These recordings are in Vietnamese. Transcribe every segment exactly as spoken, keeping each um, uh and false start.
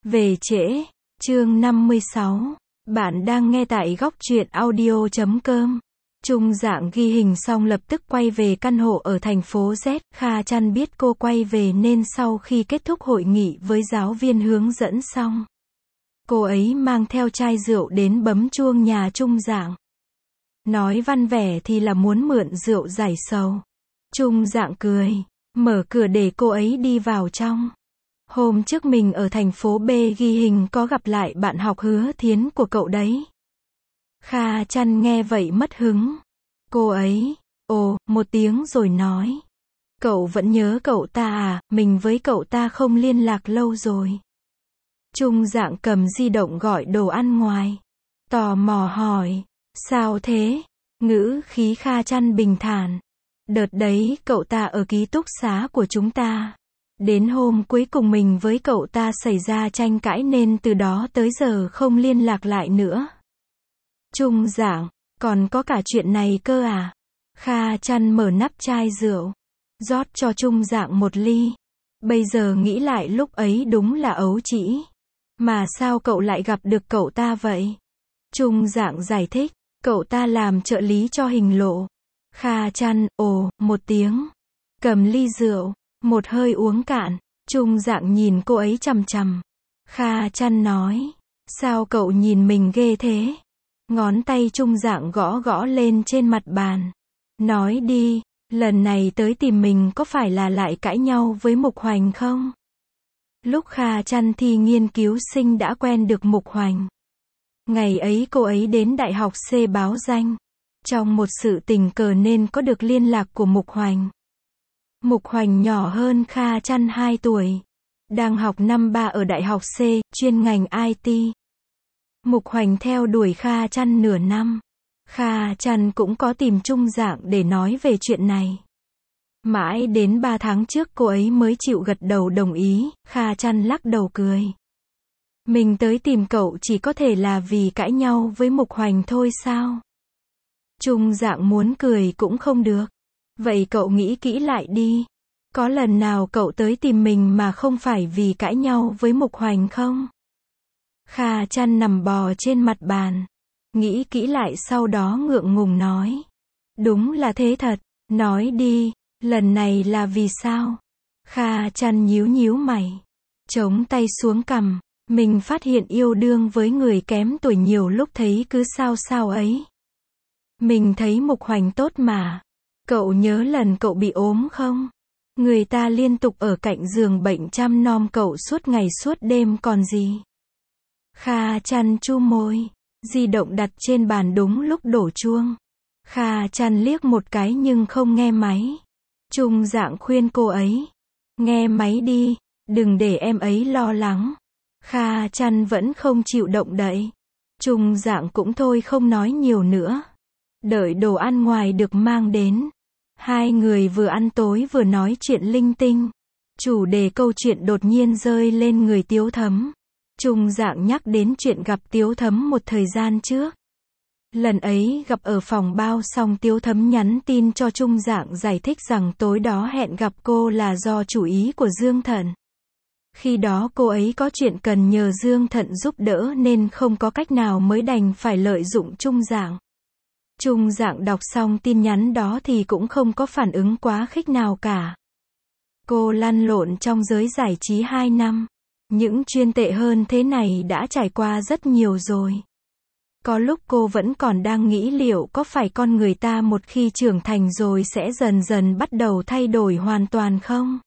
Về trễ, chương năm mươi sáu. Bạn đang nghe tại góc truyện audio chấm com. Trung Dạng ghi hình xong lập tức quay về căn hộ ở thành phố Z. Kha Chăn biết cô quay về nên sau khi kết thúc hội nghị với giáo viên hướng dẫn xong, cô ấy mang theo chai rượu đến bấm chuông nhà Trung Dạng. Nói văn vẻ thì là muốn mượn rượu giải sầu. Trung Dạng cười, mở cửa để cô ấy đi vào trong. Hôm trước mình ở thành phố B ghi hình có gặp lại bạn học Hứa Thiến của cậu đấy. Kha Chăn nghe vậy mất hứng. Cô ấy, ồ, một tiếng rồi nói. Cậu vẫn nhớ cậu ta à, mình với cậu ta không liên lạc lâu rồi. Trung Dạng cầm di động gọi đồ ăn ngoài. Tò mò hỏi, sao thế? Ngữ khí Kha Chăn bình thản. Đợt đấy cậu ta ở ký túc xá của chúng ta. Đến hôm cuối cùng mình với cậu ta xảy ra tranh cãi nên từ đó tới giờ không liên lạc lại nữa. Trung Dạng, còn có cả chuyện này cơ à? Kha Chăn mở nắp chai rượu, rót cho Trung Dạng một ly. Bây giờ nghĩ lại lúc ấy đúng là ấu trĩ. Mà sao cậu lại gặp được cậu ta vậy? Trung Dạng giải thích, cậu ta làm trợ lý cho Hình Lộ. Kha Chăn, ồ, một tiếng. Cầm ly rượu, một hơi uống cạn. Trung Dạng nhìn cô ấy chằm chằm. Kha Chăn nói, sao cậu nhìn mình ghê thế? Ngón tay Trung Dạng gõ gõ lên trên mặt bàn. Nói đi, lần này tới tìm mình có phải là lại cãi nhau với Mục Hoành không? Lúc Kha Chăn thi nghiên cứu sinh đã quen được Mục Hoành. Ngày ấy cô ấy đến Đại học C báo danh. Trong một sự tình cờ nên có được liên lạc của Mục Hoành. Mục Hoành nhỏ hơn Kha Chăn hai tuổi. Đang học năm ba ở Đại học C, chuyên ngành I T. Mục Hoành theo đuổi Kha Chăn nửa năm. Kha Chăn cũng có tìm Trung Dạng để nói về chuyện này. Mãi đến ba tháng trước cô ấy mới chịu gật đầu đồng ý. Kha Chăn lắc đầu cười. Mình tới tìm cậu chỉ có thể là vì cãi nhau với Mục Hoành thôi sao? Trung Dạng muốn cười cũng không được. Vậy cậu nghĩ kỹ lại đi. Có lần nào cậu tới tìm mình mà không phải vì cãi nhau với Mục Hoành không? Kha Chăn nằm bò trên mặt bàn. Nghĩ kỹ lại sau đó ngượng ngùng nói. Đúng là thế thật. Nói đi, lần này là vì sao? Kha Chăn nhíu nhíu mày. Chống tay xuống cằm. Mình phát hiện yêu đương với người kém tuổi nhiều lúc thấy cứ sao sao ấy. Mình thấy Mục Hoành tốt mà. Cậu nhớ lần cậu bị ốm không? Người ta liên tục ở cạnh giường bệnh chăm nom cậu suốt ngày suốt đêm còn gì. Kha Chăn chu môi. Di động đặt trên bàn đúng lúc đổ chuông. Kha Chăn liếc một cái nhưng không nghe máy. Trung Dạng khuyên cô ấy. Nghe máy đi, đừng để em ấy lo lắng. Kha Chăn vẫn không chịu động đậy. Trung Dạng cũng thôi không nói nhiều nữa. Đợi đồ ăn ngoài được mang đến. Hai người vừa ăn tối vừa nói chuyện linh tinh. Chủ đề câu chuyện đột nhiên rơi lên người Tiếu Thấm. Trung Dạng nhắc đến chuyện gặp Tiếu Thấm một thời gian trước. Lần ấy gặp ở phòng bao xong Tiếu Thấm nhắn tin cho Trung Dạng giải thích rằng tối đó hẹn gặp cô là do chủ ý của Dương Thận. Khi đó cô ấy có chuyện cần nhờ Dương Thận giúp đỡ nên không có cách nào mới đành phải lợi dụng Trung Dạng. Trung Dạng đọc xong tin nhắn đó thì cũng không có phản ứng quá khích nào cả. Cô lăn lộn trong giới giải trí hai năm. Những chuyên tệ hơn thế này đã trải qua rất nhiều rồi. Có lúc cô vẫn còn đang nghĩ liệu có phải con người ta một khi trưởng thành rồi sẽ dần dần bắt đầu thay đổi hoàn toàn không?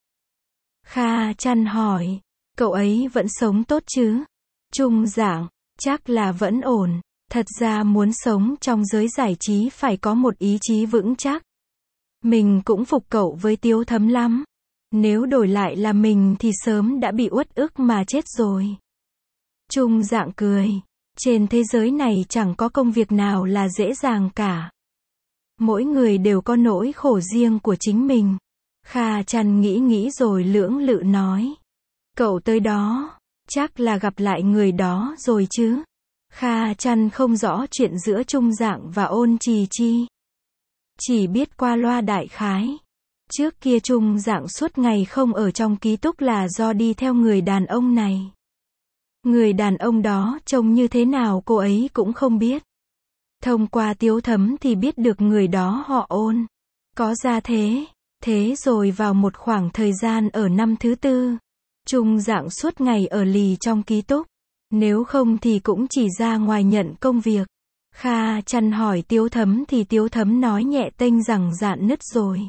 Kha Chăn hỏi, cậu ấy vẫn sống tốt chứ? Trung Dạng, chắc là vẫn ổn. Thật ra muốn sống trong giới giải trí phải có một ý chí vững chắc. Mình cũng phục cậu với Tiếu Thấm lắm. Nếu đổi lại là mình thì sớm đã bị uất ức mà chết rồi. Trung Dạng cười. Trên thế giới này chẳng có công việc nào là dễ dàng cả. Mỗi người đều có nỗi khổ riêng của chính mình. Kha Chăn nghĩ nghĩ rồi lưỡng lự nói. Cậu tới đó, chắc là gặp lại người đó rồi chứ? Kha Chăn không rõ chuyện giữa Trung Dạng và Ôn Trì Chi. Chỉ biết qua loa đại khái. Trước kia Trung Dạng suốt ngày không ở trong ký túc là do đi theo người đàn ông này. Người đàn ông đó trông như thế nào cô ấy cũng không biết. Thông qua Tiếu Thấm thì biết được người đó họ Ôn. Có gia thế. Thế rồi vào một khoảng thời gian ở năm thứ tư, Trung Dạng suốt ngày ở lì trong ký túc. Nếu không thì cũng chỉ ra ngoài nhận công việc. Kha Chăn hỏi Tiếu Thấm thì Tiếu Thấm nói nhẹ tênh rằng dạn nứt rồi.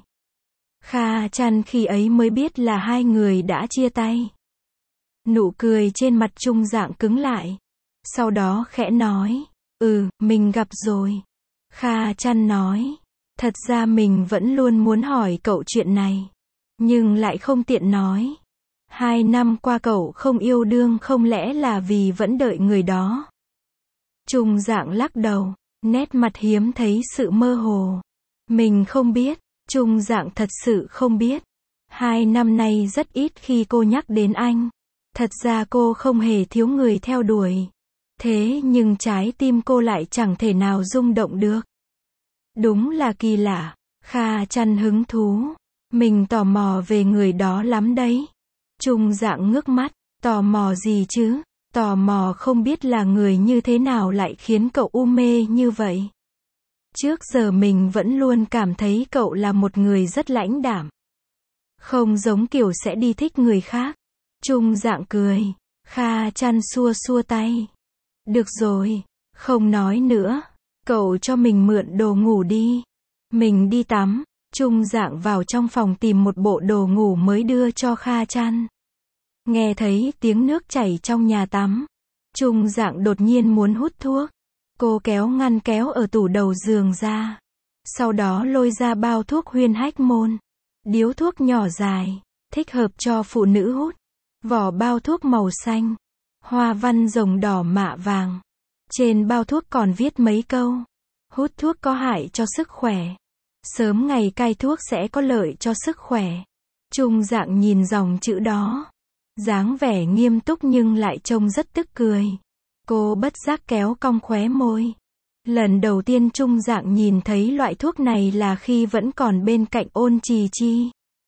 Kha Chăn khi ấy mới biết là hai người đã chia tay. Nụ cười trên mặt Trung Dạng cứng lại. Sau đó khẽ nói, ừ, mình gặp rồi. Kha Chăn nói, thật ra mình vẫn luôn muốn hỏi cậu chuyện này. Nhưng lại không tiện nói. Hai năm qua cậu không yêu đương không lẽ là vì vẫn đợi người đó? Trung Dạng lắc đầu, nét mặt hiếm thấy sự mơ hồ. Mình không biết, Trung Dạng thật sự không biết. Hai năm nay rất ít khi cô nhắc đến anh. Thật ra cô không hề thiếu người theo đuổi. Thế nhưng trái tim cô lại chẳng thể nào rung động được. Đúng là kỳ lạ. Kha Chăn hứng thú. Mình tò mò về người đó lắm đấy. Trung Dạng ngước mắt. Tò mò gì chứ? Tò mò không biết là người như thế nào lại khiến cậu u mê như vậy. Trước giờ mình vẫn luôn cảm thấy cậu là một người rất lãnh đạm. Không giống kiểu sẽ đi thích người khác. Trung Dạng cười. Kha Chăn xua xua tay. Được rồi, không nói nữa. Cậu cho mình mượn đồ ngủ đi. Mình đi tắm. Trung Dạng vào trong phòng tìm một bộ đồ ngủ mới đưa cho Kha Chăn. Nghe thấy tiếng nước chảy trong nhà tắm. Trung Dạng đột nhiên muốn hút thuốc. Cô kéo ngăn kéo ở tủ đầu giường ra. Sau đó lôi ra bao thuốc huyên hách môn. Điếu thuốc nhỏ dài, thích hợp cho phụ nữ hút. Vỏ bao thuốc màu xanh. Hoa văn rồng đỏ mạ vàng. Trên bao thuốc còn viết mấy câu. Hút thuốc có hại cho sức khỏe. Sớm ngày cai thuốc sẽ có lợi cho sức khỏe. Trung Dạng nhìn dòng chữ đó. Dáng vẻ nghiêm túc nhưng lại trông rất tức cười. Cô bất giác kéo cong khóe môi. Lần đầu tiên Trung Dạng nhìn thấy loại thuốc này là khi vẫn còn bên cạnh Ôn Trì Chi.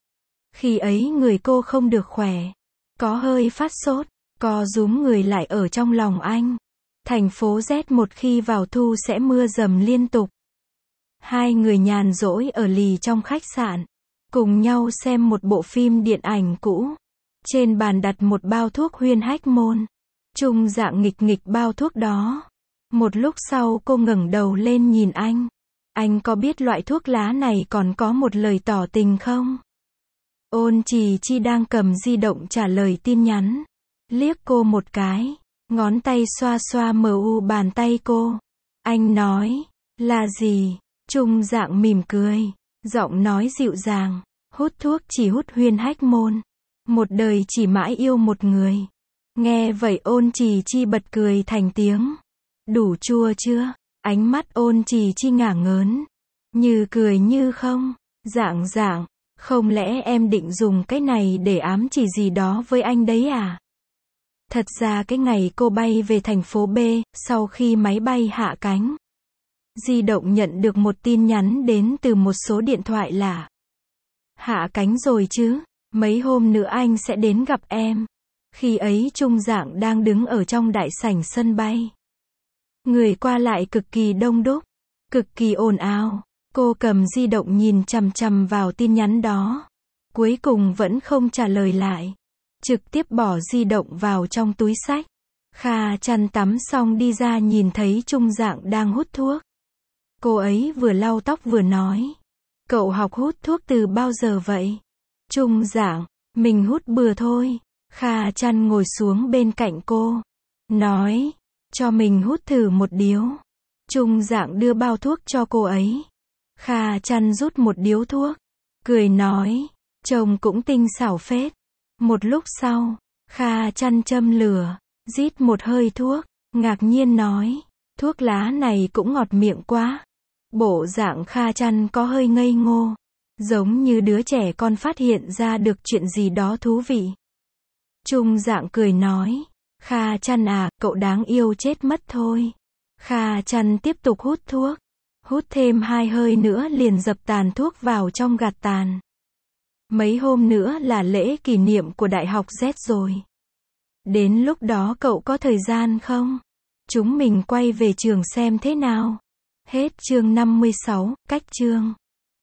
Khi ấy người cô không được khỏe. Có hơi phát sốt. Co rúm người lại ở trong lòng anh. Thành phố Z một khi vào thu sẽ mưa dầm liên tục. Hai người nhàn rỗi ở lì trong khách sạn. Cùng nhau xem một bộ phim điện ảnh cũ. Trên bàn đặt một bao thuốc huyên hách môn. Trung Dạng nghịch nghịch bao thuốc đó. Một lúc sau cô ngẩng đầu lên nhìn anh. Anh có biết loại thuốc lá này còn có một lời tỏ tình không? Ôn Trì Chi đang cầm di động trả lời tin nhắn. Liếc cô một cái. Ngón tay xoa xoa mờ u bàn tay cô. Anh nói. Là gì? Trung Dạng mỉm cười. Giọng nói dịu dàng. Hút thuốc chỉ hút huyên hách môn. Một đời chỉ mãi yêu một người. Nghe vậy Ôn Trì Chi bật cười thành tiếng. Đủ chua chưa? Ánh mắt Ôn Trì Chi ngả ngớn. Như cười như không. Dạng Dạng. Không lẽ em định dùng cái này để ám chỉ gì đó với anh đấy à? Thật ra cái ngày cô bay về thành phố B, sau khi máy bay hạ cánh, di động nhận được một tin nhắn đến từ một số điện thoại lạ. Hạ cánh rồi chứ? Mấy hôm nữa anh sẽ đến gặp em. Khi ấy Trung Dạng đang đứng ở trong đại sảnh sân bay. Người qua lại cực kỳ đông đúc, cực kỳ ồn ào. Cô cầm di động nhìn chằm chằm vào tin nhắn đó. Cuối cùng vẫn không trả lời lại. Trực tiếp bỏ di động vào trong túi xách. Kha Chăn tắm xong đi ra nhìn thấy Trung Dạng đang hút thuốc. Cô ấy vừa lau tóc vừa nói. Cậu học hút thuốc từ bao giờ vậy? Trung Dạng, mình hút bừa thôi. Kha Chăn ngồi xuống bên cạnh cô. Nói, cho mình hút thử một điếu. Trung Dạng đưa bao thuốc cho cô ấy. Kha Chăn rút một điếu thuốc. Cười nói, trông cũng tinh xảo phết. Một lúc sau, Kha Chăn châm lửa, rít một hơi thuốc, ngạc nhiên nói, thuốc lá này cũng ngọt miệng quá. Bộ dạng Kha Chăn có hơi ngây ngô, giống như đứa trẻ con phát hiện ra được chuyện gì đó thú vị. Trung Dạng cười nói, Kha Chăn à, cậu đáng yêu chết mất thôi. Kha Chăn tiếp tục hút thuốc, hút thêm hai hơi nữa liền dập tàn thuốc vào trong gạt tàn. Mấy hôm nữa là lễ kỷ niệm của Đại học Z rồi. Đến lúc đó cậu có thời gian không? Chúng mình quay về trường xem thế nào. Hết chương năm mươi sáu, cách chương.